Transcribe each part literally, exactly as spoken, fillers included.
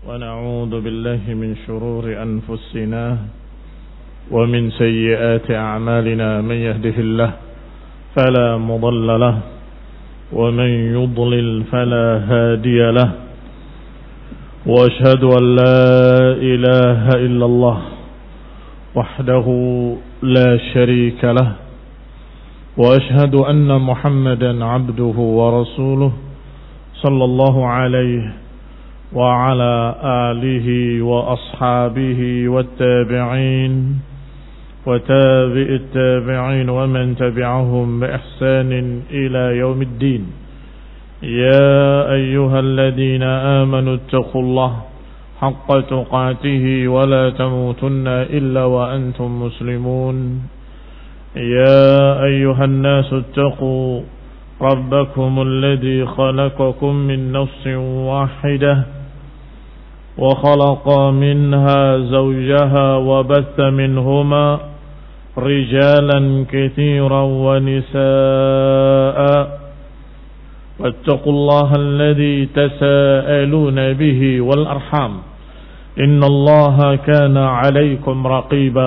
ونعوذ بالله من شرور أنفسنا ومن سيئات أعمالنا. من يهده الله فلا مضل له ومن يضلل فلا هادي له، وأشهد أن لا إله إلا الله وحده لا شريك له، وأشهد أن محمدا عبده ورسوله صلى الله عليه وعلى آله وأصحابه والتابعين وتابع التابعين ومن تبعهم بإحسان إلى يوم الدين. يا أيها الذين آمنوا اتقوا الله حق تقاته ولا تموتن إلا وأنتم مسلمون. يا أيها الناس اتقوا ربكم الذي خلقكم من نفس واحدة وخلق منها زوجها وبث منهما رجالا كثيرا ونساء، واتقوا الله الذي تساءلون به والأرحام إن الله كان عليكم رقيبا.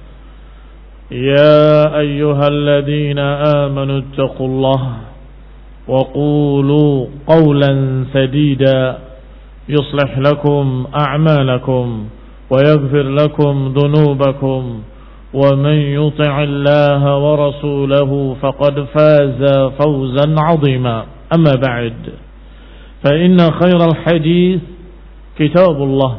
يا أيها الذين آمنوا اتقوا الله وقولوا قولا سديدا يصلح لكم أعمالكم ويغفر لكم ذنوبكم، ومن يطع الله ورسوله فقد فاز فوزا عظيما. أما بعد، فإن خير الحديث كتاب الله،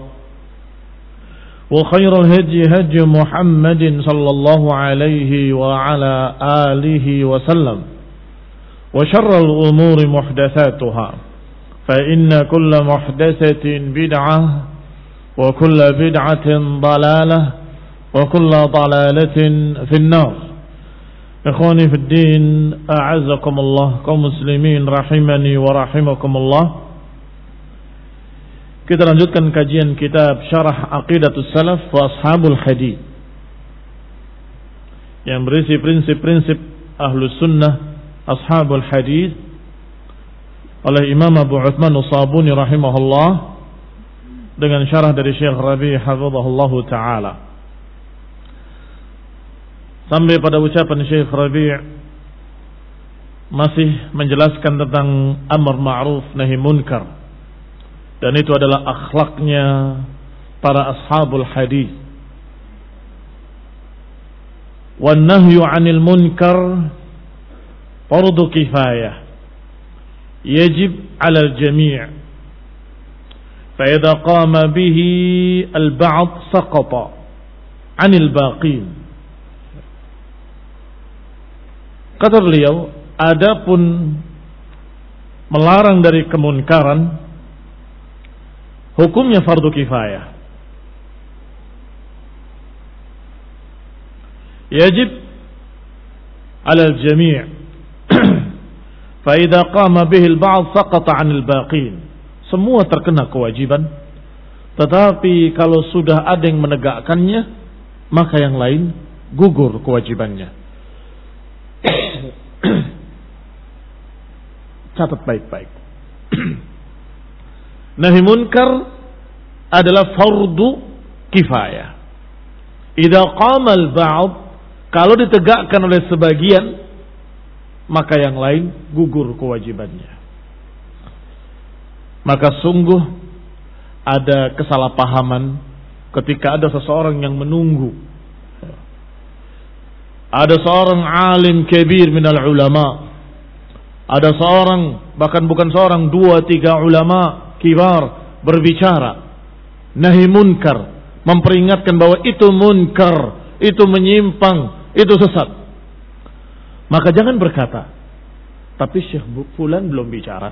وخير الهدي هدي محمد صلى الله عليه وعلى آله وسلم، وشر الأمور محدثاتها، فإن كل محدثة بدعة وكل بدعة ضلالة وكل ضلالة في النار. إخواني في الدين، أعزكم الله kaum muslimin rahimani wa rahimakumullah. Kita lanjutkan kajian kitab Syarah Aqidatus Salaf wa Ashabul Hadith yang berisi prinsip-prinsip Ahlus Sunnah Ashabul Hadith oleh Imam Abu Uthman As-Sabuni rahimahullah dengan syarah dari Syekh Rabi' hafizahullahu taala, sampai pada ucapan Syekh Rabi' masih menjelaskan tentang amar ma'ruf nahi munkar, dan itu adalah akhlaknya para ashabul hadis. Wan nahyu 'anil munkar fardu kifayah yajib 'alal jami', fa idza qama bihi al-ba'd saqata 'anil baqin. Kata beliau, adapun melarang dari kemunkaran hukumnya fardu kifayah, yajib 'alal jami', fa idza qama bihi al-ba'd saqata 'anil baqin. Semua terkena kewajiban, tetapi kalau sudah ada yang menegakkannya, maka yang lain gugur kewajibannya. Catat baik-baik. Nahi munkar adalah fardu kifayah. Idza qama al-ba'd, kalau ditegakkan oleh sebagian, maka yang lain gugur kewajibannya. Maka sungguh ada kesalahpahaman ketika ada seseorang yang menunggu. Ada seorang alim kabir minal ulama, ada seorang, bahkan bukan seorang, dua tiga ulama kibar berbicara nahi munkar, memperingatkan bahwa itu munkar, itu menyimpang, itu sesat. Maka jangan berkata, tapi Syekh Fulan belum bicara,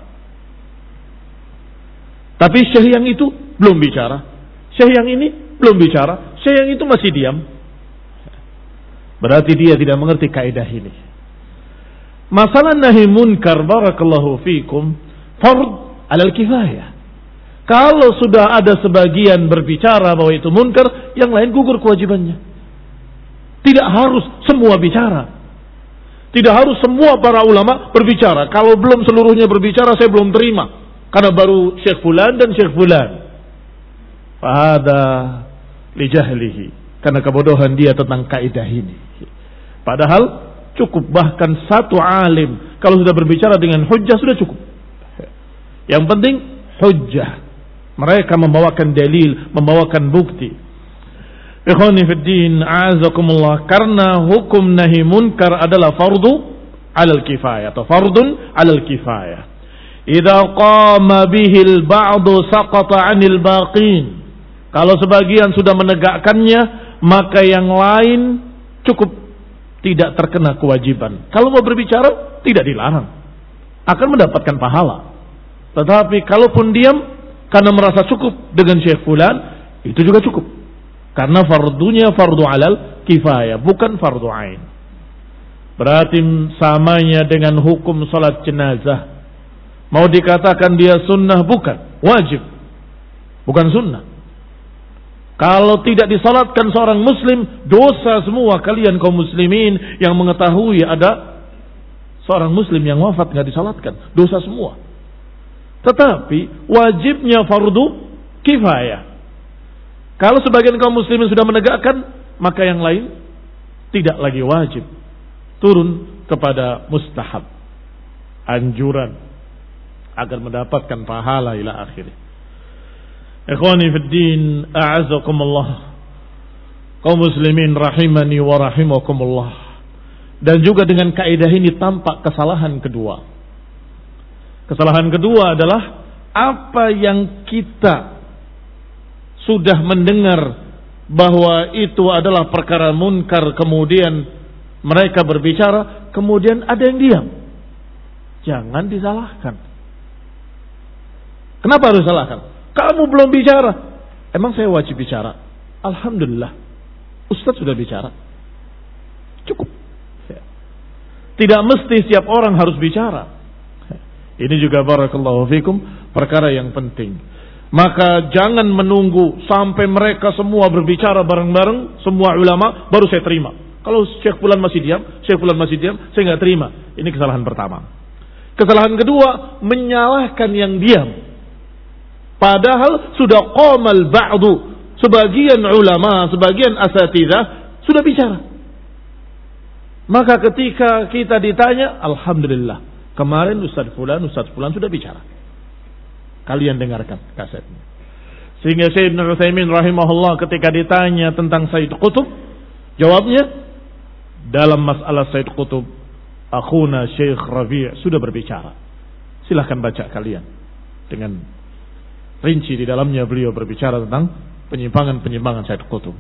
tapi Syekh yang itu belum bicara, Syekh yang ini belum bicara, Syekh yang itu masih diam. Berarti dia tidak mengerti kaidah ini. Masalah nahi munkar, barakallahu fikum, fard alal kifayah. Kalau sudah ada sebagian berbicara bahwa itu munkar, yang lain gugur kewajibannya. Tidak harus semua bicara. Tidak harus semua para ulama berbicara. Kalau belum seluruhnya berbicara, saya belum terima. Karena baru Syekh Fulan dan Syekh Fulan. Fahada li jahlihi, karena kebodohan dia tentang kaidah ini. Padahal cukup bahkan satu alim kalau sudah berbicara dengan hujjah sudah cukup. Yang penting hujjah. Mereka membawakan dalil, membawakan bukti. Ikhwani fid din, a'azakumullah, karena hukum nahi munkar adalah fardu 'alal kifayah atau fardun 'alal kifayah. Idza qama bihil ba'du saqata 'anil baqin. Kalau sebagian sudah menegakkannya, maka yang lain cukup tidak terkena kewajiban. Kalau mau berbicara, tidak dilarang. Akan mendapatkan pahala. Tetapi kalaupun diam, karena merasa cukup dengan Syekh Fulan, itu juga cukup. Karena fardunya fardu alal kifayah, bukan fardu ain. Berarti samanya dengan hukum salat jenazah. Mau dikatakan dia sunnah, bukan. Wajib. Bukan sunnah. Kalau tidak disalatkan seorang muslim, dosa semua kalian kaum muslimin yang mengetahui ada seorang muslim yang wafat nggak disalatkan, dosa semua. Tetapi wajibnya fardu kifayah. Kalau sebagian kaum muslimin sudah menegakkan, maka yang lain tidak lagi wajib, turun kepada mustahab, anjuran agar mendapatkan pahala ila akhirnya. Ikhwani fid din, a'azakumullah, kaum muslimin rahimani wa rahimakumullah. Dan juga dengan kaidah ini tampak kesalahan kedua. Kesalahan kedua adalah apa yang kita sudah mendengar bahwa itu adalah perkara munkar, kemudian mereka berbicara, kemudian ada yang diam. Jangan disalahkan. Kenapa harus salahkan? Kamu belum bicara. Emang saya wajib bicara? Alhamdulillah, Ustaz sudah bicara. Cukup. Tidak mesti setiap orang harus bicara. Ini juga barakallahu fikum perkara yang penting. Maka jangan menunggu sampai mereka semua berbicara bareng-bareng, semua ulama, baru saya terima. Kalau Syekh Fulan masih diam, Syekh Fulan masih diam, saya nggak terima. Ini kesalahan pertama. Kesalahan kedua, menyalahkan yang diam. Padahal sudah qamal ba'du, sebagian ulama, sebagian asatidzah sudah bicara. Maka ketika kita ditanya, alhamdulillah, kemarin Ustaz Fulan, Ustaz Fulan sudah bicara. Kalian dengarkan kasetnya. Sehingga Syekh Ibnu Utsaimin rahimahullah ketika ditanya tentang Said Qutb, jawabnya dalam masalah Said Qutb, akhuna Syekh Rabi' sudah berbicara. Silahkan baca kalian. Dengan rinci di dalamnya beliau berbicara tentang penyimpangan-penyimpangan Said Qutb.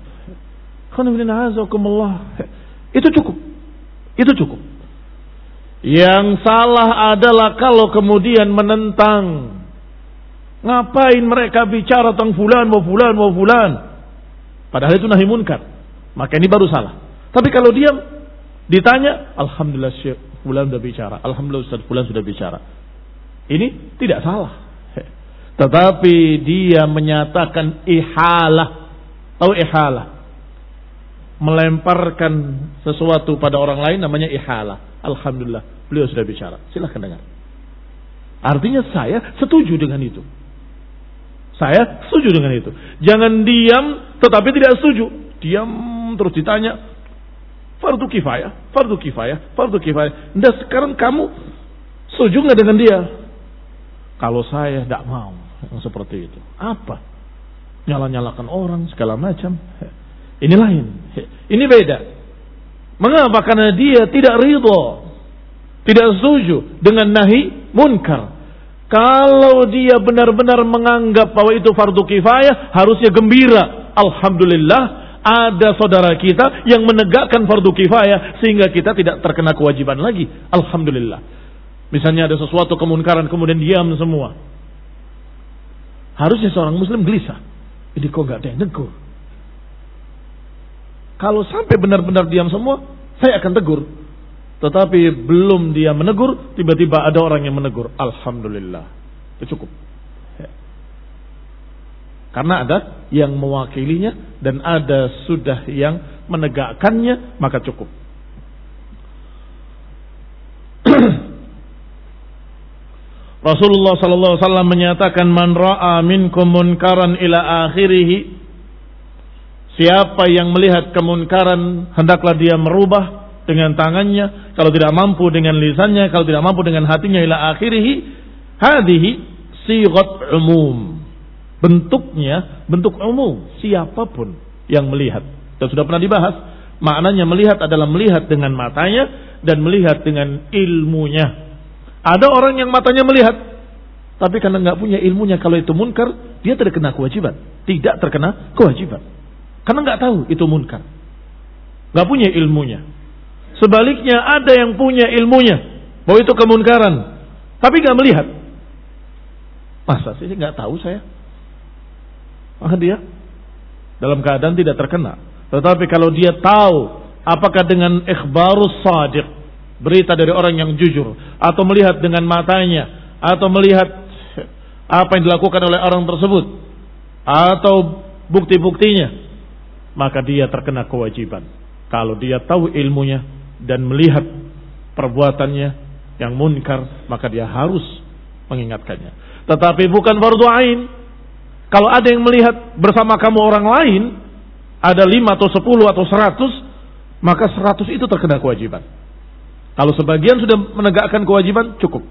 Itu cukup. Itu cukup. Yang salah adalah kalau kemudian menentang. Ngapain mereka bicara tentang fulan, mau fulan, mau fulan. Padahal itu nahi munkar. Maka ini baru salah. Tapi kalau diam, ditanya, alhamdulillah Syekh fulan sudah bicara. Alhamdulillah Ustaz fulan sudah bicara. Ini tidak salah. Tetapi dia menyatakan ihalah. Tahu ihalah? Melemparkan sesuatu pada orang lain namanya ihalah. Alhamdulillah, beliau sudah bicara. Silahkan dengar. Artinya saya setuju dengan itu. Saya setuju dengan itu. Jangan diam tetapi tidak setuju. Diam terus ditanya. Fardu kifayah, fardu kifayah, fardu kifayah. Nah sekarang kamu setuju nggak dengan dia? Kalau saya tidak mau yang seperti itu. Apa? Nyala-nyalakan orang segala macam. Ini lain. Ini beda. Mengapa? Karena dia tidak ridho, tidak setuju dengan nahi munkar. Kalau dia benar-benar menganggap bahwa itu fardu kifayah, harusnya gembira. Alhamdulillah, ada saudara kita yang menegakkan fardu kifayah sehingga kita tidak terkena kewajiban lagi. Alhamdulillah. Misalnya ada sesuatu kemunkaran kemudian diam semua. Harusnya seorang muslim gelisah. Ini kok gak ada yang negur. Kalau sampai benar-benar diam semua, saya akan tegur. Tetapi belum dia menegur, tiba-tiba ada orang yang menegur. Alhamdulillah. Itu cukup. Ya. Karena ada yang mewakilinya dan ada sudah yang menegakkannya, maka cukup. Rasulullah sallallahu alaihi wasallam menyatakan, man ra'a minkum munkaran ila akhirih, siapa yang melihat kemunkaran hendaklah dia merubah dengan tangannya, kalau tidak mampu dengan lisannya, kalau tidak mampu dengan hatinya, ila akhirih. Hadhihi sighat umum, bentuknya bentuk umum, siapapun yang melihat. Dan sudah pernah dibahas, maknanya melihat adalah melihat dengan matanya dan melihat dengan ilmunya. Ada orang yang matanya melihat, tapi karena nggak punya ilmunya, kalau itu munkar, dia tidak kena kewajiban, tidak terkena kewajiban, karena nggak tahu itu munkar, nggak punya ilmunya. Sebaliknya ada yang punya ilmunya bahwa itu kemunkaran, tapi nggak melihat. Masa sih nggak tahu saya? Maka dia dalam keadaan tidak terkena. Tetapi kalau dia tahu, apakah dengan ikhbarus shadiq, berita dari orang yang jujur, atau melihat dengan matanya, atau melihat apa yang dilakukan oleh orang tersebut, atau bukti-buktinya, maka dia terkena kewajiban. Kalau dia tahu ilmunya dan melihat perbuatannya yang munkar, maka dia harus mengingatkannya. Tetapi bukan fardu ain. Kalau ada yang melihat bersama kamu orang lain, ada lima atau sepuluh atau seratus, maka seratus itu terkena kewajiban. Kalau sebagian sudah menegakkan kewajiban, cukup.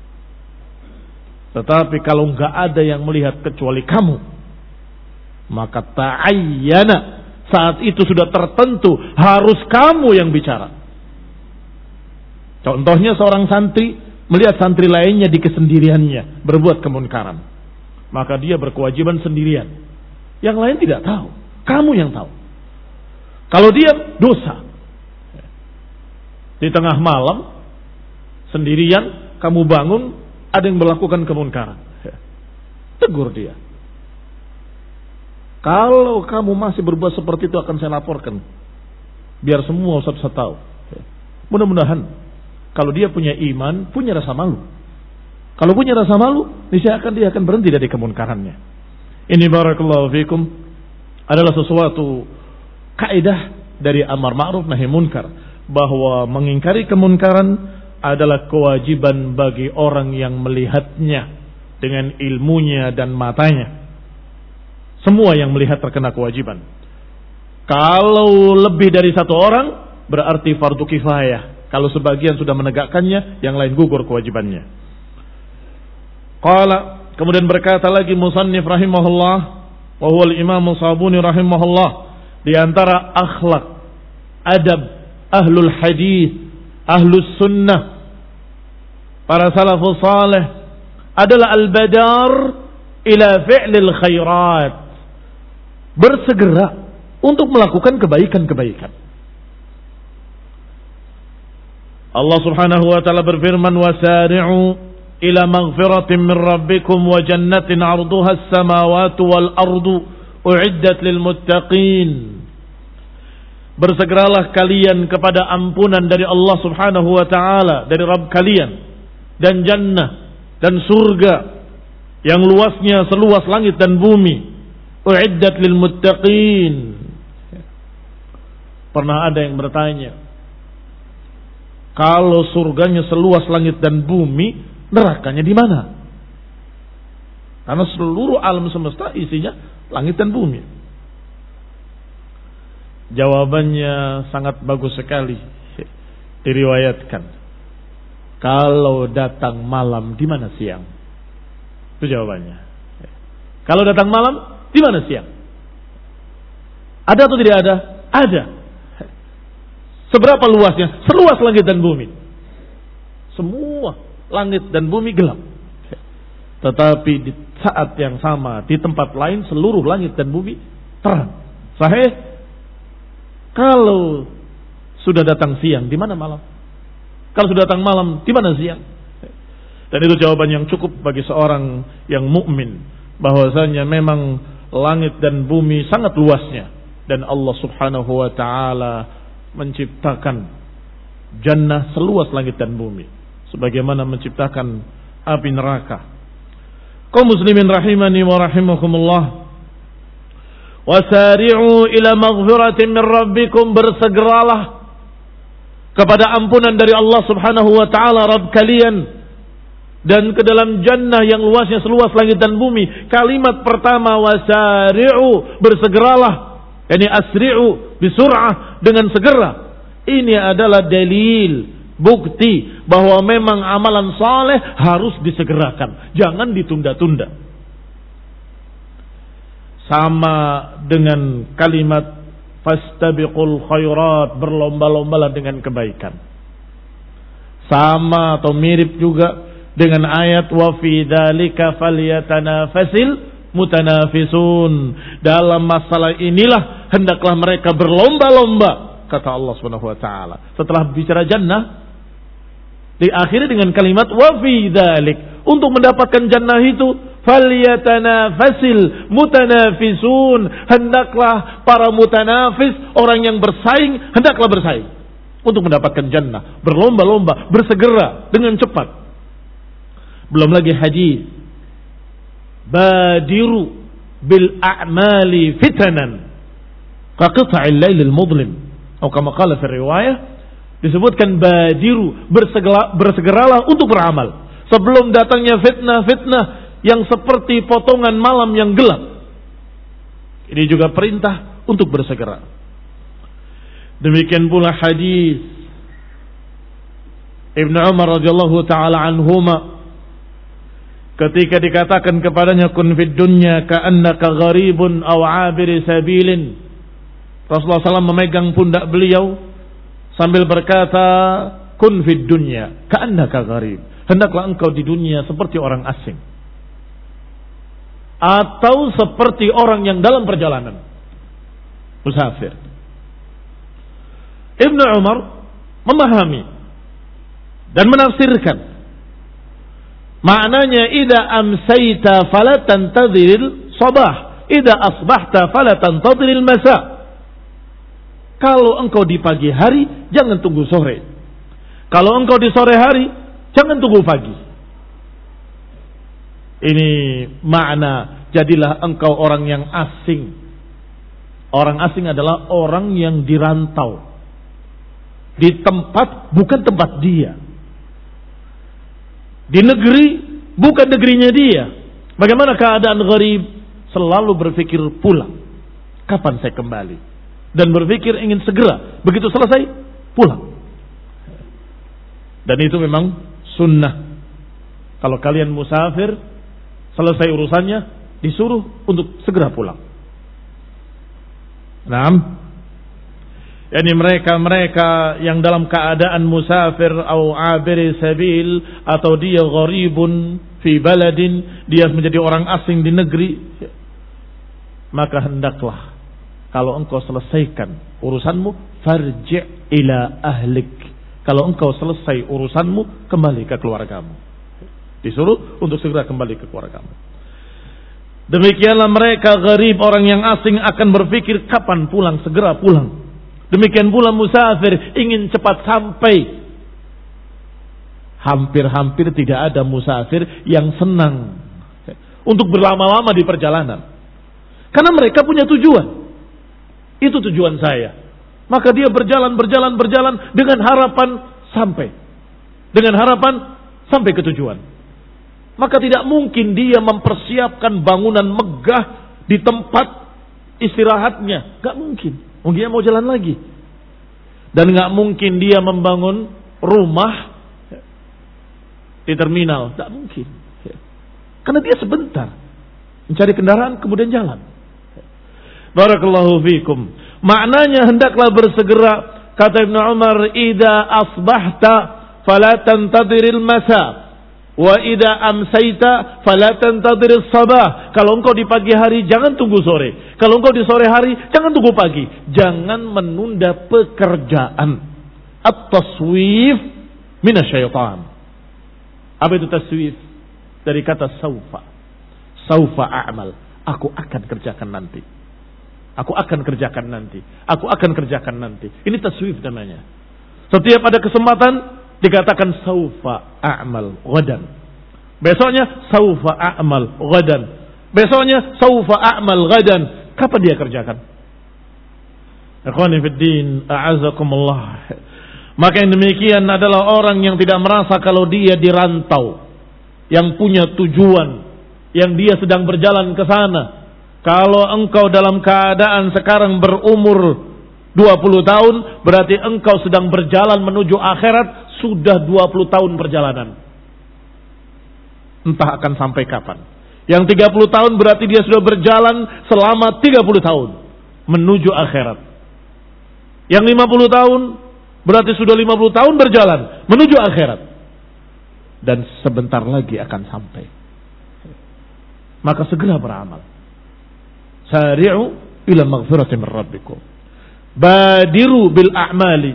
Tetapi kalau enggak ada yang melihat kecuali kamu, maka ta'ayyana, saat itu sudah tertentu harus kamu yang bicara. Contohnya seorang santri melihat santri lainnya di kesendiriannya berbuat kemunkaran, maka dia berkewajiban sendirian. Yang lain tidak tahu, kamu yang tahu. Kalau dia dosa, di tengah malam sendirian kamu bangun, ada yang melakukan kemunkaran, tegur dia. Kalau kamu masih berbuat seperti itu, akan saya laporkan, biar semua ustaz tahu. Mudah-mudahan kalau dia punya iman, punya rasa malu. Kalau punya rasa malu, niscaya akan dia akan berhenti dari kemunkarannya. Ini barakallahu fikum adalah sesuatu kaidah dari amar ma'ruf nahi munkar, bahwa mengingkari kemunkaran adalah kewajiban bagi orang yang melihatnya dengan ilmunya dan matanya. Semua yang melihat terkena kewajiban. Kalau lebih dari satu orang, berarti fardu kifayah. Kalau sebagian sudah menegakkannya, yang lain gugur kewajibannya. Qala, kemudian berkata lagi musannif rahimahullah, wa huwa al-imam Sabuni rahimahullah, di antara akhlak, adab ahlul hadis, ahlus sunnah, para salafus salih, adalah al-badar ila fi'lil khairat, bersegera untuk melakukan kebaikan-kebaikan. Allah subhanahu wa ta'ala berfirman, wasari'u ila maghfiratin min rabbikum wa jannatin 'arduha as-samawati wal ardu u'iddat lil muttaqin. Bersegeralah kalian kepada ampunan dari Allah subhanahu wa ta'ala, dari Rabb kalian, dan jannah dan surga yang luasnya seluas langit dan bumi, u'iddat lil muttaqin. Pernah ada yang bertanya, kalau surganya seluas langit dan bumi, nerakanya di mana? Karena seluruh alam semesta isinya langit dan bumi. Jawabannya sangat bagus sekali, diriwayatkan. Kalau datang malam, di mana siang? Itu jawabannya. Kalau datang malam, di mana siang? Ada atau tidak ada? Ada. Seberapa luasnya? Seluas langit dan bumi. Semua langit dan bumi gelap. Tetapi di saat yang sama, di tempat lain, seluruh langit dan bumi terang. Sahih? Kalau sudah datang siang, di mana malam? Kalau sudah datang malam, di mana siang? Dan itu jawaban yang cukup bagi seorang yang mukmin, bahwasanya memang langit dan bumi sangat luasnya, dan Allah subhanahu wa ta'ala menciptakan jannah seluas langit dan bumi, sebagaimana menciptakan api neraka. Kaum muslimin rahimani wa rahimakumullah, wasari'u ila maghfiratin min rabbikum, bersegeralah kepada ampunan dari Allah subhanahu wa ta'ala, Rabb kalian, dan ke dalam jannah yang luasnya seluas langit dan bumi. Kalimat pertama wasari'u, bersegeralah, yakni asri'u bisur'ah, dengan segera. Ini adalah dalil, bukti bahwa memang amalan saleh harus disegerakan, jangan ditunda-tunda. Sama dengan kalimat fastabiqul khairat, berlomba-lombalah dengan kebaikan. Sama atau mirip juga dengan ayat wa fi dzalika falyatanafasil mutanafisun. Dalam masalah inilah hendaklah mereka berlomba-lomba, kata Allah Subhanahu wa taala. Setelah bicara jannah, diakhiri dengan kalimat wa fi dzalik. Untuk mendapatkan jannah itu falyatanafasil mutanafisun, hendaklah para mutanafis, orang yang bersaing, hendaklah bersaing untuk mendapatkan jannah, berlomba-lomba, bersegera dengan cepat. Belum lagi hadis badiru bil a'mali fitanan ka qita'il lailil mudlim, atau kama qala fi riwayah, disebutkan badiru, bersegera, bersegeralah untuk beramal sebelum datangnya fitnah-fitnah yang seperti potongan malam yang gelap. Ini juga perintah untuk bersegera. Demikian pula hadis Ibnu Umar radhiyallahu taala anhuma ketika dikatakan kepadanya kun fid dunya ka'annaka gharibun aw 'abir sabilin. Rasulullah sallallahu alaihi wasallam memegang pundak beliau sambil berkata, kun fid dunya ka'annaka gharib, hendaklah engkau di dunia seperti orang asing atau seperti orang yang dalam perjalanan, musafir. Ibnu Umar memahami dan menafsirkan maknanya, idza amsayta fala tantadhiril sabah, idza asbahta fala tantadhiril masa. Kalau engkau di pagi hari, jangan tunggu sore. Kalau engkau di sore hari, jangan tunggu pagi. Ini makna jadilah engkau orang yang asing. Orang asing adalah orang yang dirantau di tempat bukan tempat dia, di negeri bukan negerinya dia. Bagaimana keadaan gharib? Selalu berpikir pulang, kapan saya kembali, dan berpikir ingin segera begitu selesai pulang. Dan itu memang sunnah. Kalau kalian musafir, selesai urusannya, disuruh untuk segera pulang. Naam. Yani mereka-mereka yang dalam keadaan musafir atau abir sabil, atau dia gharibun fi baladin, dia menjadi orang asing di negeri, maka hendaklah kalau engkau selesaikan urusanmu, farji' ila ahlik. Kalau engkau selesai urusanmu, kembali ke keluargamu. Disuruh untuk segera kembali ke keluargamu. Demikianlah mereka gharib, orang yang asing, akan berpikir kapan pulang, segera pulang. Demikian pula musafir ingin cepat sampai. Hampir-hampir tidak ada musafir yang senang untuk berlama-lama di perjalanan, karena mereka punya tujuan. Itu tujuan saya. Maka dia berjalan, berjalan, berjalan dengan harapan sampai. Dengan harapan sampai ke tujuan. Maka tidak mungkin dia mempersiapkan bangunan megah di tempat istirahatnya. Gak mungkin. Mungkin dia mau jalan lagi. Dan gak mungkin dia membangun rumah di terminal. Gak mungkin. Karena dia sebentar mencari kendaraan kemudian jalan. Barakallahu fikum. Maknanya hendaklah bersegera. Kata Ibnu Umar, idza asbahta fala tantadiril masa wa idza amsayta fala tantadiril sabah. Kalau engkau di pagi hari, jangan tunggu sore. Kalau engkau di sore hari, jangan tunggu pagi. Jangan menunda pekerjaan. At-taswif minasyaitan. Apa itu taswif? Dari kata saufa. Saufa a'mal. Aku akan kerjakan nanti. Aku akan kerjakan nanti. Aku akan kerjakan nanti. Ini taswif namanya. Setiap ada kesempatan dikatakan saufa a'mal ghadan. Besoknya saufa a'mal ghadan. Besoknya saufa a'mal ghadan. Kapan dia kerjakan? Ikhwani fid din, a'azakumullah. Maka yang demikian adalah orang yang tidak merasa kalau dia dirantau. yang punya tujuan, yang dia sedang berjalan ke sana. Kalau engkau dalam keadaan sekarang berumur dua puluh tahun, berarti engkau sedang berjalan menuju akhirat sudah dua puluh tahun perjalanan. Entah akan sampai kapan. Yang tiga puluh tahun berarti dia sudah berjalan selama tiga puluh tahun menuju akhirat. Yang lima puluh tahun berarti sudah lima puluh tahun berjalan menuju akhirat. Dan sebentar lagi akan sampai. Maka segera beramal. Sari'u ila maghfirati min rabbikum. Badiru bil a'mali.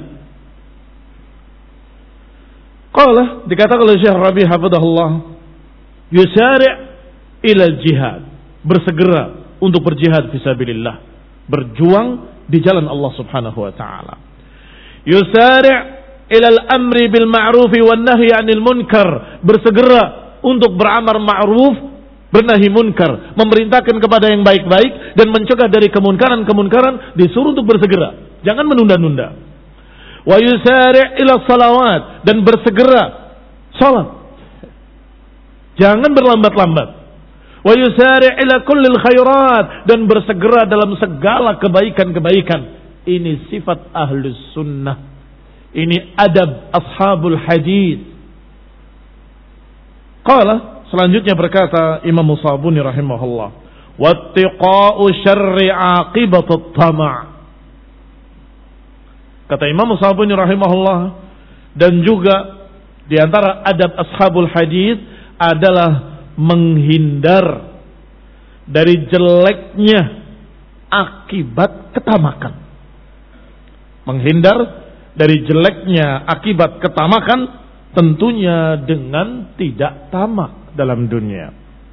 Qala, dikatakan oleh Syekh Rabi hafizahullah, yusari' ila jihad. Bersegera untuk berjihad fisabilillah. Berjuang di jalan Allah Subhanahu wa taala. Yusari' ila al-amri bil ma'ruf wan nahyi 'anil munkar. Bersegera untuk beramar ma'ruf, bernahi munkar, memerintahkan kepada yang baik-baik dan mencegah dari kemunkaran-kemunkaran, disuruh untuk bersegera, jangan menunda-nunda. Wa yusari' ila salawat, dan bersegera salat, jangan berlambat-lambat. Wa yusari' ila kullil khairat, dan bersegera dalam segala kebaikan-kebaikan. Ini sifat ahlus sunnah, ini adab ashabul hadis. Qala, selanjutnya berkata Imam Musabuni rahimahullah, wattiqa'u syarri aqibatut tama'. Kata Imam Musabuni rahimahullah, dan juga di antara adab ashabul hadis adalah menghindar dari jeleknya akibat ketamakan. Menghindar dari jeleknya akibat ketamakan, tentunya dengan tidak tamak dalam dunia.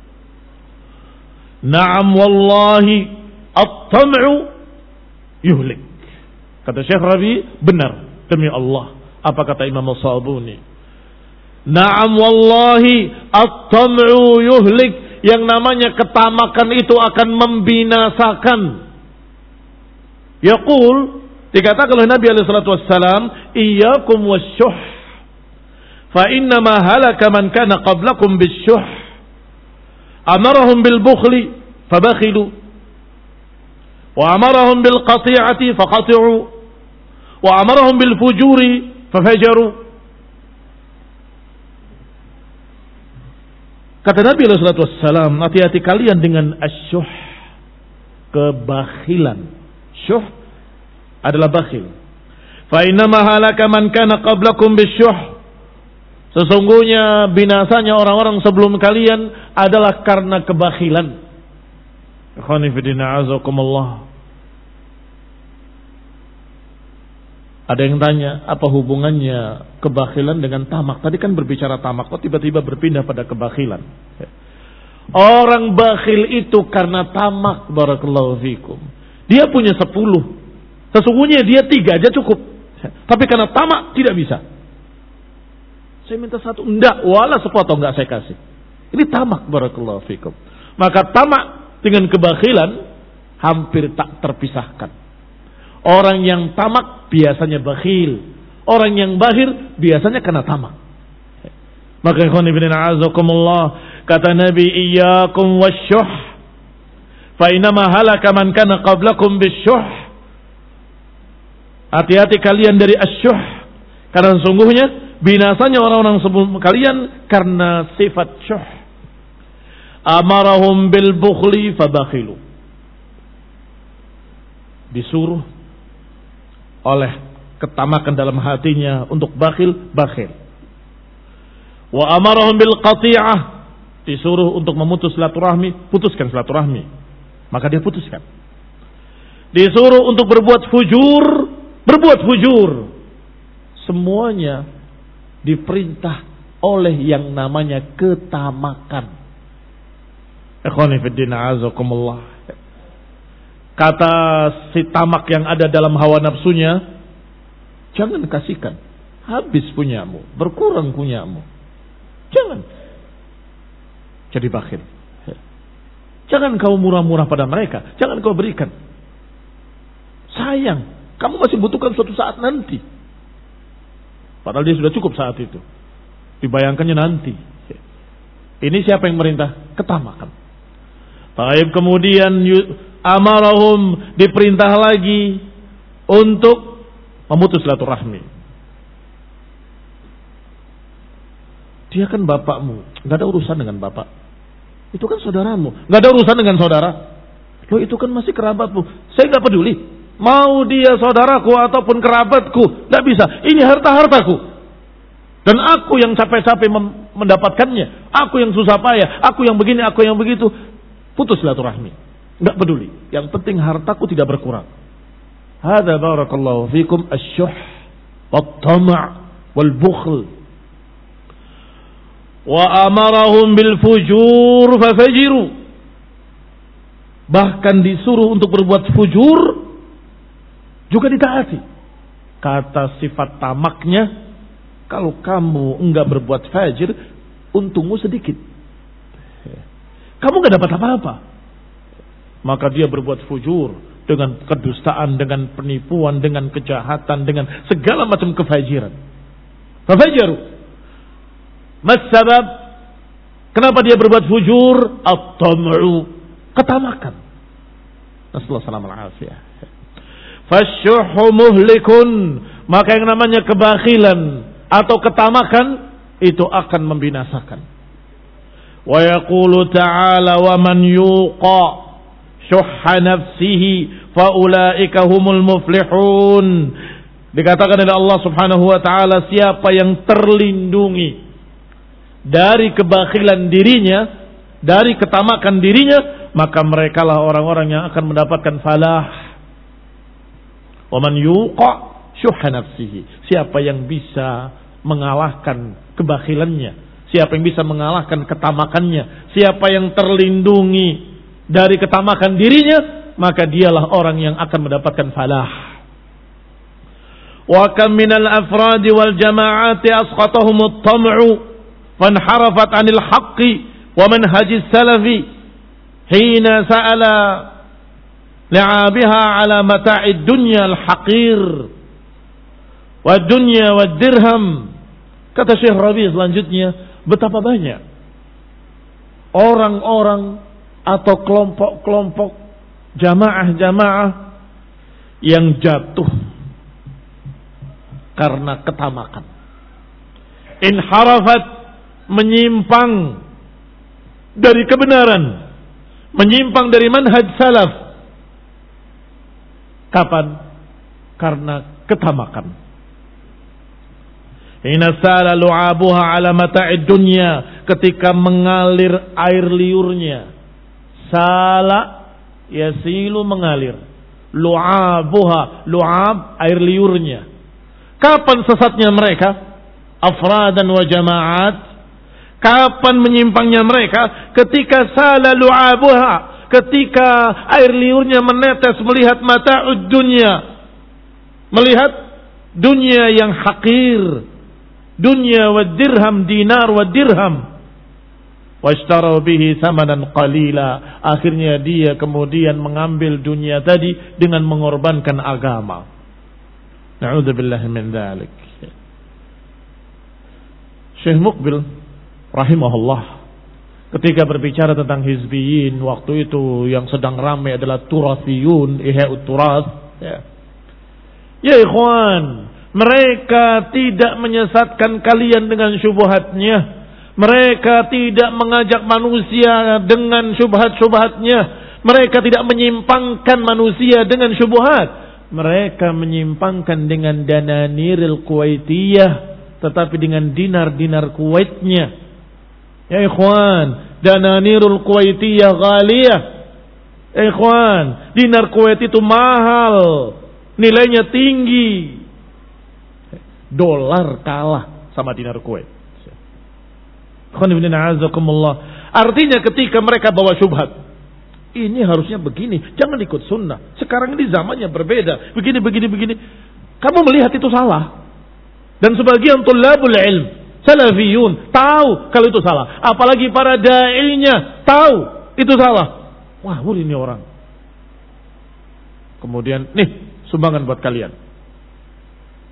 Na'am wallahi at-tam'u yuhlik. Kata Syekh Rabi, benar demi Allah. Apa kata Imam As-Sabuni? Na'am wallahi at-tam'u yuhlik. Yang namanya ketamakan itu akan membinasakan. Yaqul, dikatakan oleh Nabi alaihi salatu wassalam, iyyakum wasyuh. Fa innama halaka man kana qablakum bisyuh. Amarahum bil bukhli fabakhilu. Wa amarahum bil qati'ati faqati'u. Wa amarahum bil fujuri fafajaru. Kata Nabi alaihi salatu wassalam, hati-hati kalian dengan asyuh, kebakhilan. Syuh adalah bakhil. Fa innama halaka man kana qablakum bisyuh. Sesungguhnya binasanya orang-orang sebelum kalian adalah karena kebakhilan. Ikhwani fillah azakumullah. Ada yang tanya, apa hubungannya kebakhilan dengan tamak? Tadi kan berbicara tamak, kok tiba-tiba berpindah pada kebakhilan? Orang bakhil itu karena tamak, barakallahu fikum. Dia punya sepuluh, sesungguhnya dia tiga aja cukup. Tapi karena tamak tidak bisa. Saya minta satu, enggak, wala sepotong enggak saya kasih. Ini tamak, barakallahu fikum. Maka tamak dengan kebakhilan hampir tak terpisahkan. Orang yang tamak biasanya bakhil, orang yang bakhil biasanya kena tamak. Maka ikhwan ibn a'azakumullah, kata Nabi, iyyakum wasyuh, fa innama halaka man kana qablakum bisyuh. Hati-hati kalian dari asyuh, karena sesungguhnya binasanya orang-orang sebelum kalian karena sifat syuh. Amarahum bil bukhli fabakhilu. Disuruh oleh ketamakan dalam hatinya untuk bakhil, bakhil. Wa amarahum bil qati'ah. Disuruh untuk memutus silaturahmi, putuskan silaturahmi. Maka dia putuskan. Disuruh untuk berbuat fujur, berbuat fujur. Semuanya diperintah oleh yang namanya ketamakan. Ikhwani fiddin a'azakumullah. Kata si tamak yang ada dalam hawa nafsunya, jangan kasihkan, habis punyamu, berkurang punyamu. Jangan jadi bakhil. Jangan kau murah-murah pada mereka, jangan kau berikan. Sayang, kamu masih butuhkan suatu saat nanti. Padahal dia sudah cukup saat itu. Dibayangkannya nanti. Ini siapa yang merintah? Ketamakan. Baik, kemudian amarahum, diperintah lagi untuk memutus silaturahmi. Dia kan bapakmu, nggak ada urusan dengan bapak. Itu kan saudaramu, nggak ada urusan dengan saudara. Loh, itu kan masih kerabatmu. Saya nggak peduli. Mau dia saudaraku ataupun kerabatku, nggak bisa. Ini harta-hartaku. Dan aku yang capek-capek mendapatkannya. Aku yang susah payah. Aku yang begini, aku yang begitu. Putus silaturahmi. Nggak peduli. Yang penting hartaku tidak berkurang. Hada barakallahu fikum asyuh wat-tama' wal-bukhl. Wa amarahum bil fujur fafajiru. Bahkan disuruh untuk berbuat fujur juga ditaati. Kata sifat tamaknya, kalau kamu enggak berbuat fajir, untungmu sedikit. Kamu enggak dapat apa-apa. Maka dia berbuat fujur dengan kedustaan, dengan penipuan, dengan kejahatan, dengan segala macam kefajiran. Fafajaru. Mas sabab? Kenapa dia berbuat fujur? At-tam'u. Ketamakan. Nasallahu alaihi wasallam. Fasyuhu muhlikun. Maka yang namanya kebakhilan atau ketamakan itu akan membinasakan. Wa yaqulu ta'ala wa man yuqa syuhha nafsihi fa ulaika humul muflihun. Dikatakan oleh Allah Subhanahu wa taala, siapa yang terlindungi dari kebakhilan dirinya, dari ketamakan dirinya, maka merekalah orang-orang yang akan mendapatkan falah. Wa man yuqa syuhha nafsihi, siapa yang bisa mengalahkan kebakhilannya, siapa yang bisa mengalahkan ketamakannya, siapa yang terlindungi dari ketamakan dirinya, maka dialah orang yang akan mendapatkan falah. Wa kam minal afradi wal jama'ati asqatahum at-tam'u fanharafat 'anil haqqi wa manhajis salafi hina sa'ala li'abiha 'ala mata'id dunya al-haqir wa dunya wa dirham. Kata Syekh Rabi selanjutnya, betapa banyak orang-orang atau kelompok-kelompok jamaah-jamaah yang jatuh karena ketamakan. Inharafat, menyimpang dari kebenaran, menyimpang dari manhaj salaf. Kapan? Karena ketamakan. Hina sala lu'abuha ala mata'id dunya, ketika mengalir air liurnya. Sala yasilu, mengalir. Lu'abuha, lu'ab air liurnya. Kapan sesatnya mereka? Afradan wa jama'at. Kapan menyimpangnya mereka? Ketika sala lu'abuha, ketika air liurnya menetes melihat mata'ud dunya, melihat dunia yang hakir, dunia wa dirham, dinar wa dirham, washtaraw bihi thamanan qalila. Akhirnya dia kemudian mengambil dunia tadi dengan mengorbankan agama. Na'udzubillahi min dzalik. Syekh Muqbil rahimahullah ketika berbicara tentang hizbiyin waktu itu, yang sedang ramai adalah turathiyun, ihya turas, ya. Ya ikhwan, mereka tidak menyesatkan kalian dengan syubhatnya. Mereka tidak mengajak manusia dengan syubhat-syubhatnya. Mereka tidak menyimpangkan manusia dengan syubhat. Mereka menyimpangkan dengan dananiril Kuwaitiyah, tetapi dengan dinar-dinar Kuwaitnya. Ya ikhwan, dananirul Kuwaitiyah ghaliyah. Ya ikhwan, dinar Kuwait itu mahal, nilainya tinggi. Dolar kalah sama dinar Kuwait. Artinya ketika mereka bawa syubhat, ini harusnya begini, jangan ikut sunnah. Sekarang ini zamannya berbeda, begini, begini, begini. Kamu melihat itu salah. Dan sebagian tulabul ilm, salafiyun, tahu kalau itu salah. Apalagi para da'inya, tahu itu salah. Wah, ini orang. Kemudian, nih, sumbangan buat kalian.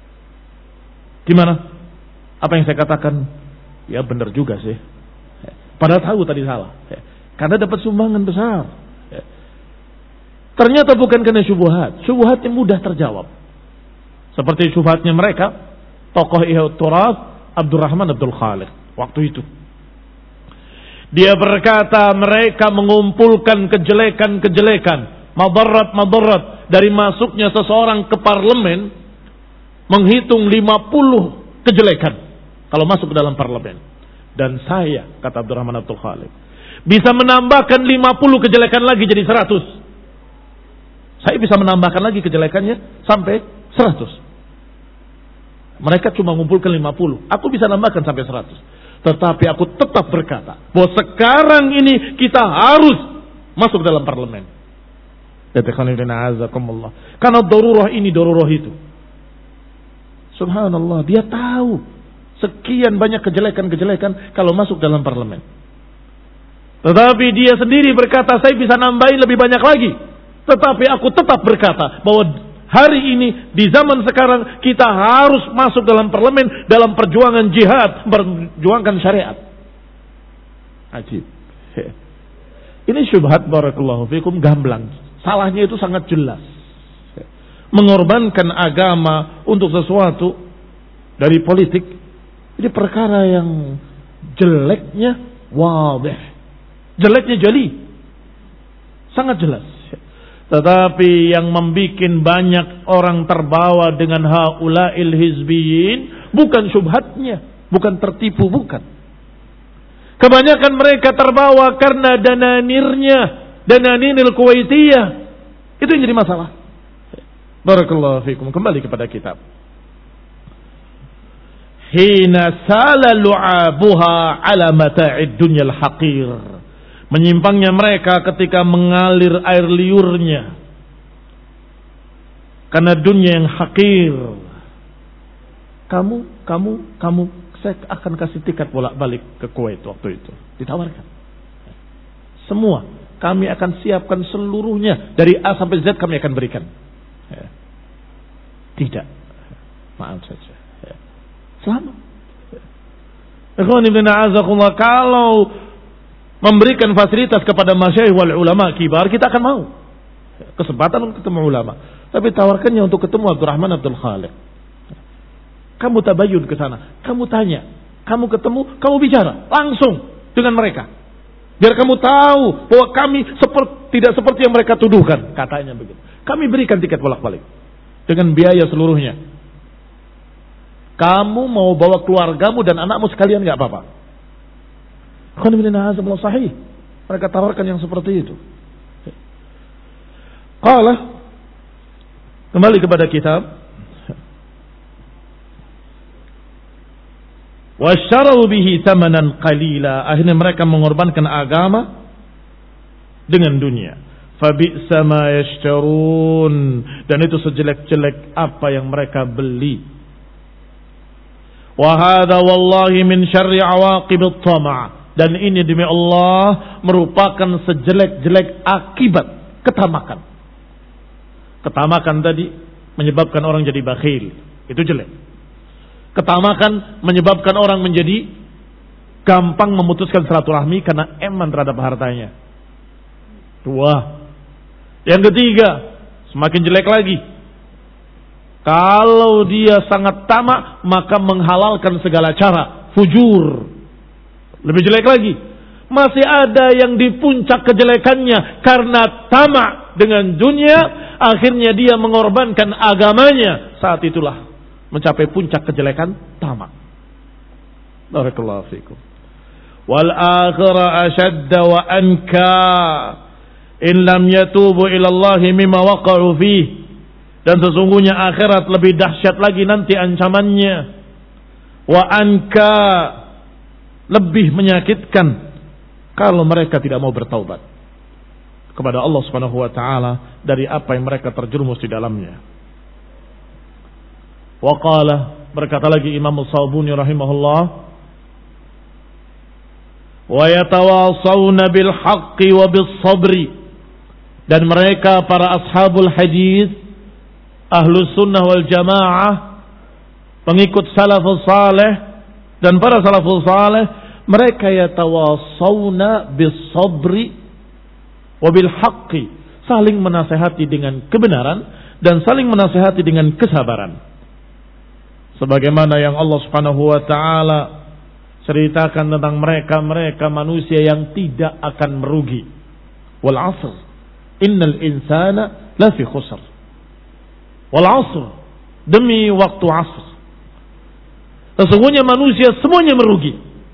Gimana? Apa yang saya katakan? Ya benar juga sih. Padahal tahu tadi salah. Karena dapat sumbangan besar. Ternyata bukan karena syubhat. Syubhat yang mudah terjawab. Seperti syubhatnya mereka, tokoh Ihya Turath Abdurrahman Abdul Khaliq waktu itu. Dia berkata mereka mengumpulkan kejelekan-kejelekan, madarat-madarat dari masuknya seseorang ke parlemen, menghitung lima puluh kejelekan kalau masuk ke dalam parlemen. Dan saya, kata Abdurrahman Abdul Khaliq, bisa menambahkan lima puluh kejelekan lagi jadi seratus. Saya bisa menambahkan lagi kejelekannya sampai seratus. Mereka cuma mengumpulkan lima puluh. Aku bisa nambahkan sampai seratus. Tetapi aku tetap berkata bahwa sekarang ini kita harus masuk dalam parlemen. Karena darurah ini, darurah itu. Subhanallah, dia tahu sekian banyak kejelekan-kejelekan kalau masuk dalam parlemen. Tetapi dia sendiri berkata, saya bisa nambahin lebih banyak lagi. Tetapi aku tetap berkata bahwa hari ini, di zaman sekarang, kita harus masuk dalam parlemen, dalam perjuangan jihad, perjuangkan syariat. Ajib. Ini syubhat barakallahu fikum gamblang. Salahnya itu sangat jelas. Mengorbankan agama untuk sesuatu dari politik, ini perkara yang jeleknya wadih. Jeleknya jeli. Sangat jelas. Tetapi yang membuat banyak orang terbawa dengan haula'il hizbiyin bukan syubhatnya, bukan tertipu, bukan. Kebanyakan mereka terbawa karena dananirnya, dananinil Kuwaitiyah. Itu yang jadi masalah. Barakallahu fikum. Kembali kepada kitab. Hina sala lu'abuha ala mata'id dunyal haqir. Menyimpangnya mereka ketika mengalir air liurnya karena dunia yang hakir. Kamu, kamu, kamu, saya akan kasih tiket bolak-balik ke Kuwait waktu itu. Ditawarkan. Semua, kami akan siapkan seluruhnya. Dari A sampai Z kami akan berikan. Tidak. Maaf saja. Selamat. Ikhwan ibn a'azakumullah, kalau memberikan fasilitas kepada masyayikh wal ulama kibar, kita akan mau. Kesempatan untuk ketemu ulama. Tapi tawarkannya untuk ketemu Abdurrahman Abdul Khaliq. Kamu tabayun ke sana. Kamu tanya. Kamu ketemu, kamu bicara. Langsung dengan mereka. Biar kamu tahu bahwa kami seperti, tidak seperti yang mereka tuduhkan. Katanya begitu. Kami berikan tiket bolak-balik. Dengan biaya seluruhnya. Kamu mau bawa keluargamu dan anakmu sekalian gak apa-apa. Sahih. Mereka tawarkan yang seperti itu. Qala, kembali kepada kitab. Wasyaru bihi thamanan qalila. Akhirnya mereka mengorbankan agama dengan dunia. Fabi'sa ma yashtarun. Dan itu sejelek-jelek apa yang mereka beli. Wa hadha wallahi min syarri awaqib at-tama'. Dan ini demi Allah merupakan sejelek-jelek akibat ketamakan. Ketamakan tadi menyebabkan orang jadi bakhil. Itu jelek. Ketamakan menyebabkan orang menjadi gampang memutuskan silaturahmi karena eman terhadap hartanya. Dua. Yang ketiga, semakin jelek lagi. Kalau dia sangat tamak, maka menghalalkan segala cara. Fujur. Lebih jelek lagi, masih ada yang di puncak kejelekannya karena tamak dengan dunia, akhirnya dia mengorbankan agamanya. Saat itulah mencapai puncak kejelekan tamak. Barakallahu fikum. Wal akhirah ashadda wa anka in lam yatubu ila Allah mimma waqa'u fih. Dan sesungguhnya akhirat lebih dahsyat lagi nanti ancamannya. Wa anka, lebih menyakitkan kalau mereka tidak mau bertaubat kepada Allah Subhanahu wa taala dari apa yang mereka terjerumus di dalamnya. Wa qala, berkata lagi Imam As-Sabuni rahimahullah, wa yatawasawna bil haqqi wa bis sabri. Dan mereka para ashabul hadis, ahlus sunnah wal jamaah, pengikut salafus saleh dan para salafus saleh, Mereka yatawasawna bis-sabri wa bil haqqi, saling menasehati dengan kebenaran dan saling menasehati dengan kesabaran. Sebagaimana yang Allah Subhanahu wa taala ceritakan tentang mereka-mereka manusia yang tidak akan merugi. Wal 'asr, innal insana lafi khusr. Wal 'asr, demi waktu asr, sesungguhnya manusia semuanya merugi.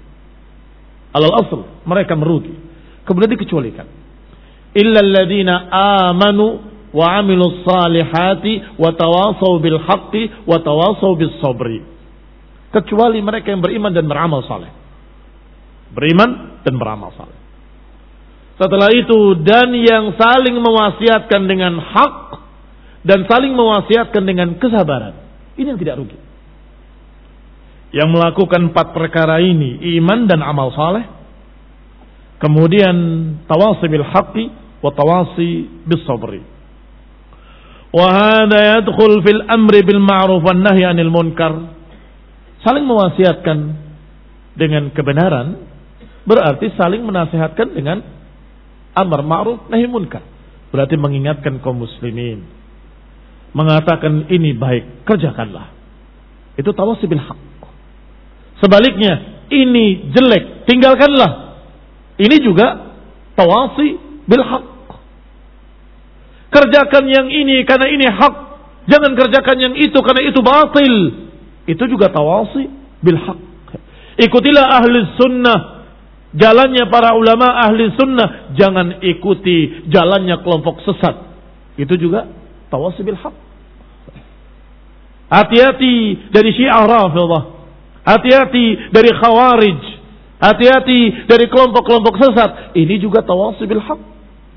Alal asr, mereka merugi. Kemudian dikecualikan, illal ladzina amanu wa 'amilus salihati wa tawasaw bil haqqi wa tawasaw bis sabri. Kecuali mereka yang beriman dan beramal saleh. Beriman dan beramal saleh. Setelah itu, dan yang saling mewasiatkan dengan hak dan saling mewasiatkan dengan kesabaran. Ini yang tidak rugi. Yang melakukan empat perkara ini, iman dan amal saleh, kemudian tawasi bil haqqi wa tawasi bis sabri. Wa hadha yadkhul fil amri bil ma'ruf wan nahyi 'anil munkar. Saling mewasiatkan dengan kebenaran berarti saling menasihatkan dengan amar ma'ruf nahi munkar. Berarti mengingatkan kaum muslimin, mengatakan ini baik, kerjakanlah. Itu tawasi bil haqq. Sebaliknya, ini jelek, tinggalkanlah. Ini juga tawasi bil haqq. Kerjakan yang ini karena ini hak, jangan kerjakan yang itu karena itu batil. Itu juga tawasi bil haqq. Ikutilah ahli sunnah, jalannya para ulama ahli sunnah, jangan ikuti jalannya kelompok sesat. Itu juga tawasi bil haqq. Hati-hati dari Syiah Rafidhah, hati-hati dari Khawarij, hati-hati dari kelompok-kelompok sesat. Ini juga tawasi bil haqq.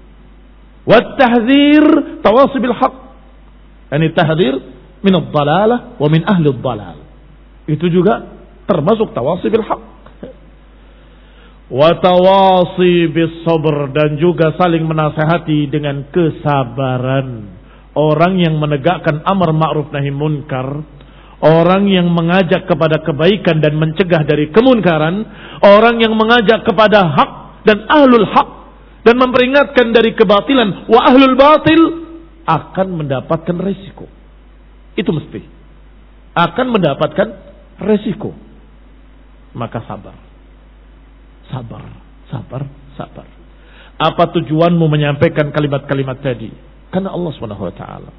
Wat tahdzir tawasi bil haqq. Yani tahdzir min ad-dhalalah wa min ahli ad-dhalal. Itu juga termasuk tawasi bil haqq. Wa tawasi bis sabr, dan juga saling menasihati dengan kesabaran. Orang yang menegakkan amar ma'ruf nahi munkar, orang yang mengajak kepada kebaikan dan mencegah dari kemunkaran, orang yang mengajak kepada hak dan ahlul hak dan memperingatkan dari kebatilan wa ahlul batil, akan mendapatkan resiko. Itu mesti akan mendapatkan resiko. Maka sabar. Sabar, sabar, sabar. Apa tujuanmu menyampaikan kalimat-kalimat tadi? Karena Allah Subhanahu wa taala.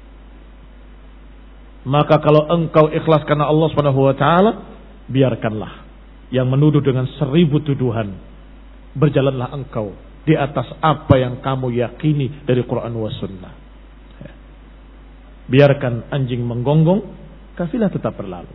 Maka kalau engkau ikhlas karena Allah Subhanahu wa taala, biarkanlah yang menuduh dengan seribu tuduhan. Berjalanlah engkau di atas apa yang kamu yakini dari Quran wa sunnah. Biarkan anjing menggonggong, kafilah tetap berlalu.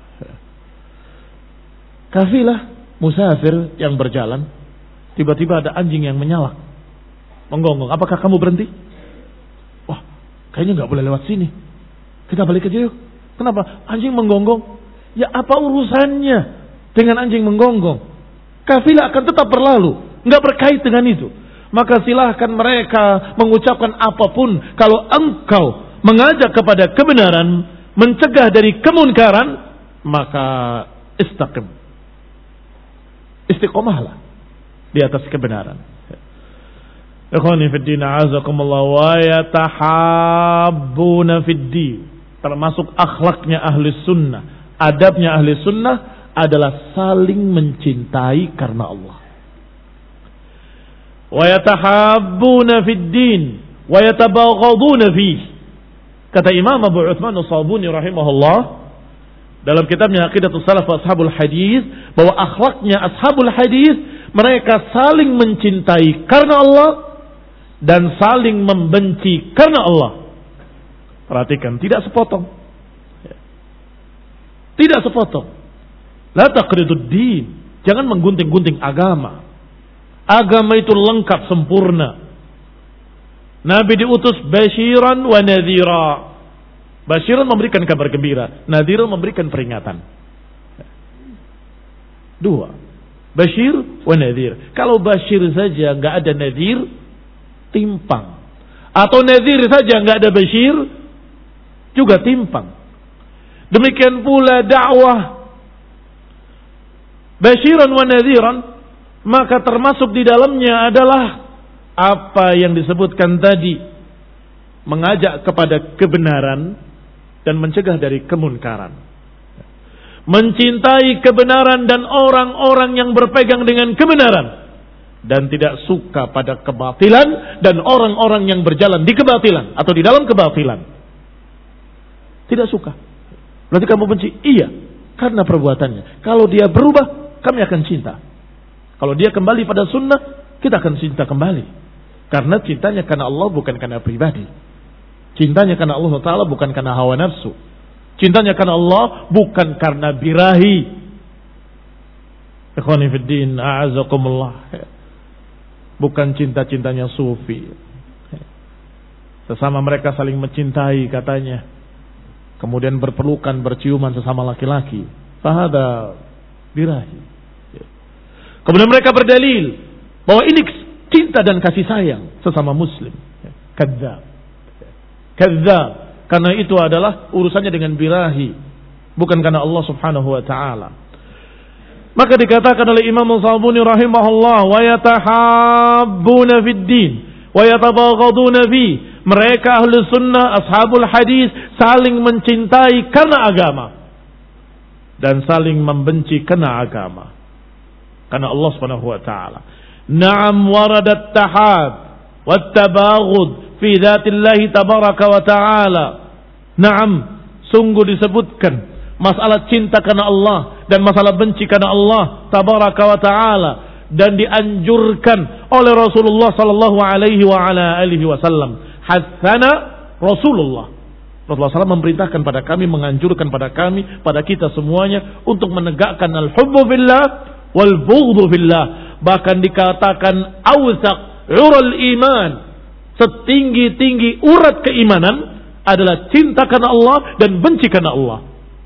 Kafilah musafir yang berjalan, tiba-tiba ada anjing yang menyalak, menggonggong. Apakah kamu berhenti? Wah, kayaknya nggak boleh lewat sini. Kita balik aja yuk. Kenapa? Anjing menggonggong. Ya apa urusannya dengan anjing menggonggong? Kafilah akan tetap berlalu, nggak berkait dengan itu. Maka silahkan mereka mengucapkan apapun. Kalau engkau mengajak kepada kebenaran, mencegah dari kemunkaran, maka istaqim, istiqomahlah di atas kebenaran. Ikhwani fid din, a'azakumullah, wa yatahabbuna fid din. Termasuk akhlaknya ahli sunnah, adabnya ahli sunnah adalah saling mencintai karena Allah. Wa yatahabbuna fid din wa yatabaghaduna fihi. Kata Imam Abu Uthman As-Sabuni rahimahullah dalam kitabnya Aqidatus Salaf wa Ashabul Hadis, bahwa akhlaknya Ashabul Hadis, mereka saling mencintai karena Allah dan saling membenci karena Allah. Perhatikan, tidak sepotong. Tidak sepotong. La taqridud din. Jangan menggunting-gunting agama. Agama itu lengkap, sempurna. Nabi diutus basyiran wa nadhira. Basyiran memberikan kabar gembira, nadhira memberikan peringatan. Dua. Basyir wa nadhir. Kalau basyir saja enggak ada nadhir, timpang. Atau nadhir saja enggak ada basyir, juga timpang. Demikian pula dakwah basyiran wa nadhiran, maka termasuk di dalamnya adalah apa yang disebutkan tadi, mengajak kepada kebenaran dan mencegah dari kemunkaran. Mencintai kebenaran dan orang-orang yang berpegang dengan kebenaran, dan tidak suka pada kebatilan dan orang-orang yang berjalan di kebatilan atau di dalam kebatilan. Tidak suka. Berarti kamu benci? Iya, karena perbuatannya. Kalau dia berubah, kami akan cinta. Kalau dia kembali pada sunnah, kita akan cinta kembali. Karena cintanya karena Allah, bukan karena pribadi. Cintanya karena Allah Ta'ala, bukan karena hawa nafsu. Cintanya karena Allah, bukan karena birahi. Ikhwani fiddin, a'azakumullah. Bukan cinta-cintanya sufi. Sesama mereka saling mencintai katanya, kemudian berpelukan, berciuman sesama laki-laki. Fahada birahi. Kemudian mereka berdalil bahwa ini cinta dan kasih sayang sesama muslim. Kadzdzab. Kadzdzab. Karena itu adalah urusannya dengan birahi, bukan karena Allah Subhanahu wa taala. Maka dikatakan oleh Imam Al-Sabuni rahimahullah, wa yatahabbuna fid din wa yatabaghaduna fi. Mereka ahli sunnah, ashabul hadis, saling mencintai karena agama dan saling membenci karena agama, karena Allah Subhanahu wa taala. Na'am waradat tahab wat tabaghud fi dzatillahi tabaraka wa ta'ala. Na'am, sungguh disebutkan masalah cinta karena Allah dan masalah benci karena Allah tabaraka wa ta'ala, dan dianjurkan oleh Rasulullah sallallahu alaihi wa ala alihi wasallam. Hatsana Rasulullah Rasulullah sallallahu alaihi wasallam memerintahkan pada kami, menganjurkan pada kami, pada kita semuanya untuk menegakkan al-hubbu fillah wal bughdhu fillah. Bahkan dikatakan awsaq ural iman, setinggi-tinggi urat keimanan adalah cinta karena Allah dan benci karena Allah.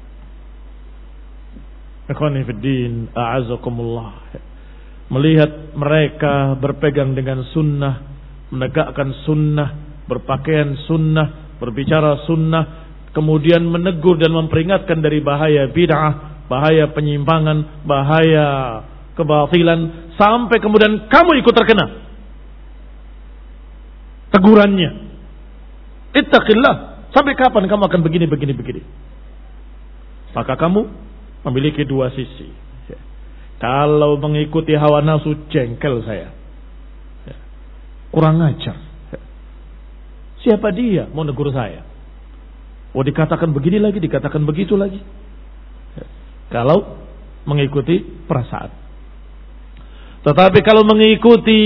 Ikhwani fiddin, a'azakumullah. Melihat mereka berpegang dengan sunnah, menegakkan sunnah, berpakaian sunnah, berbicara sunnah, kemudian menegur dan memperingatkan dari bahaya bid'ah, bahaya penyimpangan, bahaya kebatilan, sampai kemudian kamu ikut terkena tegurannya. Ittaqillah, sampai kapan kamu akan begini begini begini? Maka kamu memiliki dua sisi. Kalau mengikuti hawa nafsu, jengkel saya, kurang ajar. Siapa dia mau negur saya? Oh, dikatakan begini lagi, dikatakan begitu lagi. Kalau mengikuti perasaan. Tetapi kalau mengikuti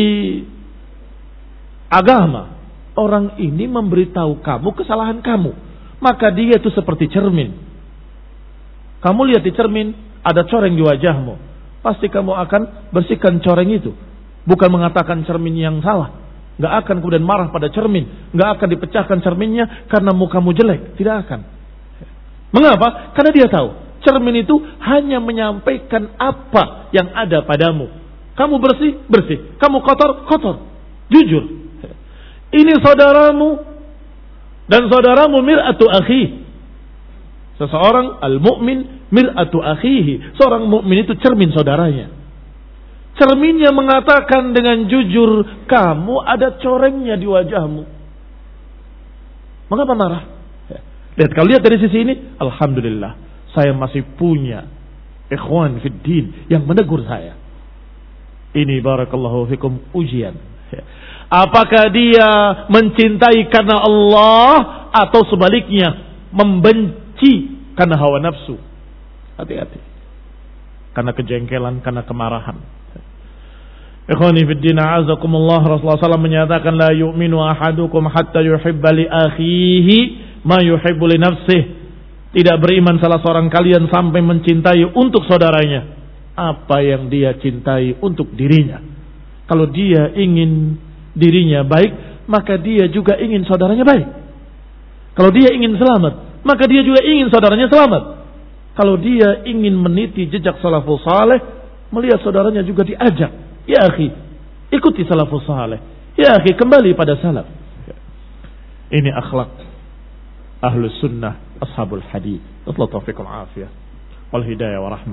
agama, orang ini memberitahu kamu kesalahan kamu, maka dia itu seperti cermin. Kamu lihat di cermin ada coreng di wajahmu, pasti kamu akan bersihkan coreng itu. Bukan mengatakan cermin yang salah, nggak akan kemudian marah pada cermin, nggak akan dipecahkan cerminnya karena mukamu jelek, tidak akan. Mengapa? Karena dia tahu cermin itu hanya menyampaikan apa yang ada padamu. Kamu bersih, bersih. Kamu kotor, kotor. Jujur. Ini saudaramu, dan saudaramu mir'atu akhi. Seseorang al-mu'min mir'atu akhihi. Seorang mukmin itu cermin saudaranya. Cerminnya mengatakan dengan jujur, kamu ada corengnya di wajahmu. Mengapa marah? Lihat, kalau lihat dari sisi ini, alhamdulillah, saya masih punya ikhwan fid din yang menegur saya. Ini barakallahu fikum ujian. Apakah dia mencintai karena Allah atau sebaliknya membenci karena hawa nafsu? Hati-hati. Karena kejengkelan, karena kemarahan. Ikhwani fid din, a'azakumullah. Rasulullah sallallahu alaihi wasallam menyatakan, la yu'minu ahadukum hatta yuhibba li akhihi ma yuhibbu li nafsihi. Tidak beriman salah seorang kalian sampai mencintai untuk saudaranya apa yang dia cintai untuk dirinya. Kalau dia ingin dirinya baik, maka dia juga ingin saudaranya baik. Kalau dia ingin selamat, maka dia juga ingin saudaranya selamat. Kalau dia ingin meniti jejak salafus saleh, melihat saudaranya juga diajak, ya akhi, ikuti salafus saleh. Ya akhi, kembali pada salaf. Ini akhlak ahlus sunnah, ashabul hadith. Allahu taufiq wal afiyah wal hidayah wa rahmah.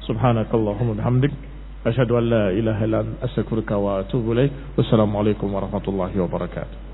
Subhanakallahumma bihamdik asyhadu an la ilaha illa anta astaghfiruka wa atubu ilaik. Wassalamualaikum warahmatullahi wabarakatuh.